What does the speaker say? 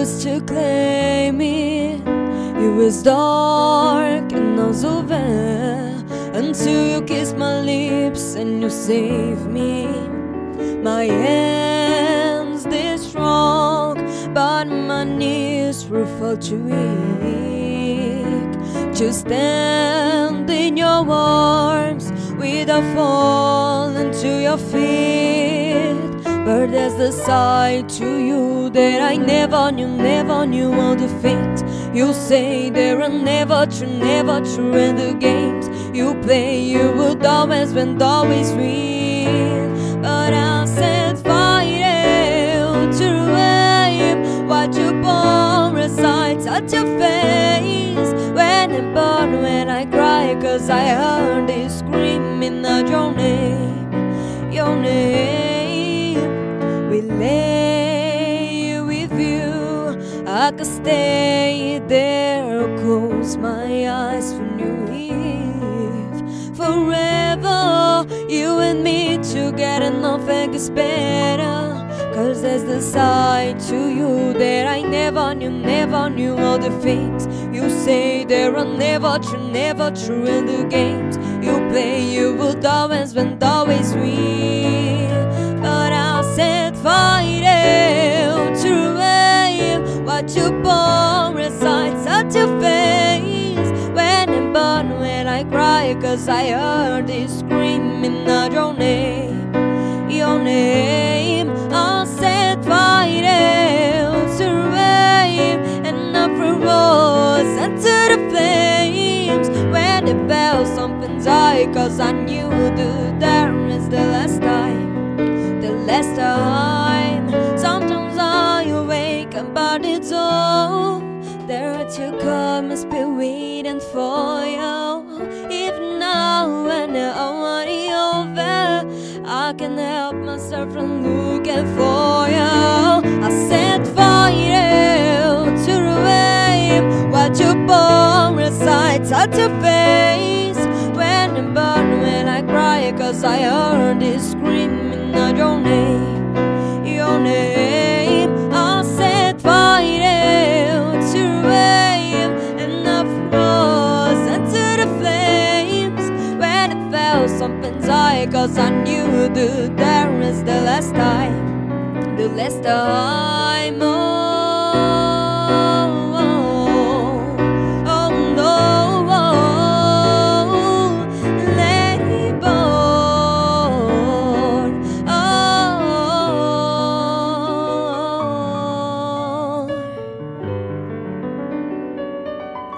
used to claim it. It was dark and I was over until you kissed my lips and you saved me. My hands they strong, but my knees were far too weak to stand in your arms without falling to your feet. But there's the side to you that I never knew how to fit. You say there are never true, and the games you play you would always win, always win. But I said fight to aim what you parasites at your face. When I burn, when I cry, 'cause I heard it screaming out your name, your name. We lay with you, I could stay there, close my eyes when you leave. Forever, you and me together, nothing gets better. 'Cause there's the side to you that I never knew all the things you say there are never true, in the games you play you would always win, always win. But I said fight to aim what you parasites at your face. When I burn, when I cry, 'cause I heard it screaming out your name, your name. I said fight to aim, and I froze into the flames. When it felt something's high, 'cause I knew that there is the last time, the last time. Sometimes I awake but it's all there to come, must be waiting for you. If now and already over, I can help myself from looking for you. I said fight to aim what you parasites at your face. When I burn, when I cry, 'cause I heard it screaming out your name, your name. I said fight to aim, and I froze into the flames. When it felt something's high, 'cause I knew that there is the last time, the last time. Oh.